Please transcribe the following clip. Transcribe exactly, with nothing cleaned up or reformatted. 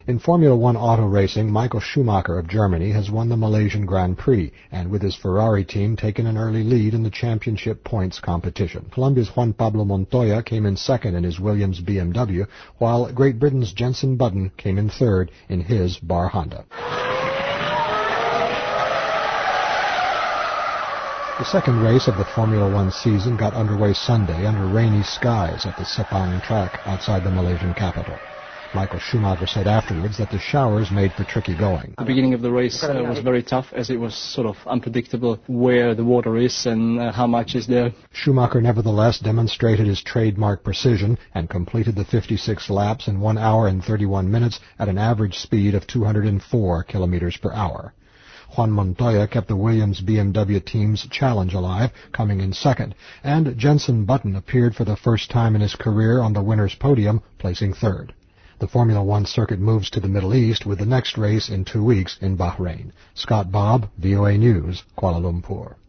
In Formula One auto racing, Michael Schumacher of Germany has won the Malaysian Grand Prix, and with his Ferrari team taken an early lead in the championship points competition. Colombia's Juan Pablo Montoya came in second in his Williams B M W, while Great Britain's Jenson Button came in third in his Bar Honda. The second race of the Formula One season got underway Sunday under rainy skies at the Sepang track outside the Malaysian capital. Michael Schumacher said afterwards that the showers made for tricky going. The beginning of the race uh, was very tough, as it was sort of unpredictable where the water is and uh, how much is there. Schumacher nevertheless demonstrated his trademark precision and completed the fifty-six laps in one hour and thirty-one minutes at an average speed of two hundred four kilometers per hour. Juan Montoya kept the Williams B M W team's challenge alive, coming in second, and Jenson Button appeared for the first time in his career on the winner's podium, placing third. The Formula One circuit moves to the Middle East with the next race in two weeks in Bahrain. Scott Bobb, V O A News, Kuala Lumpur.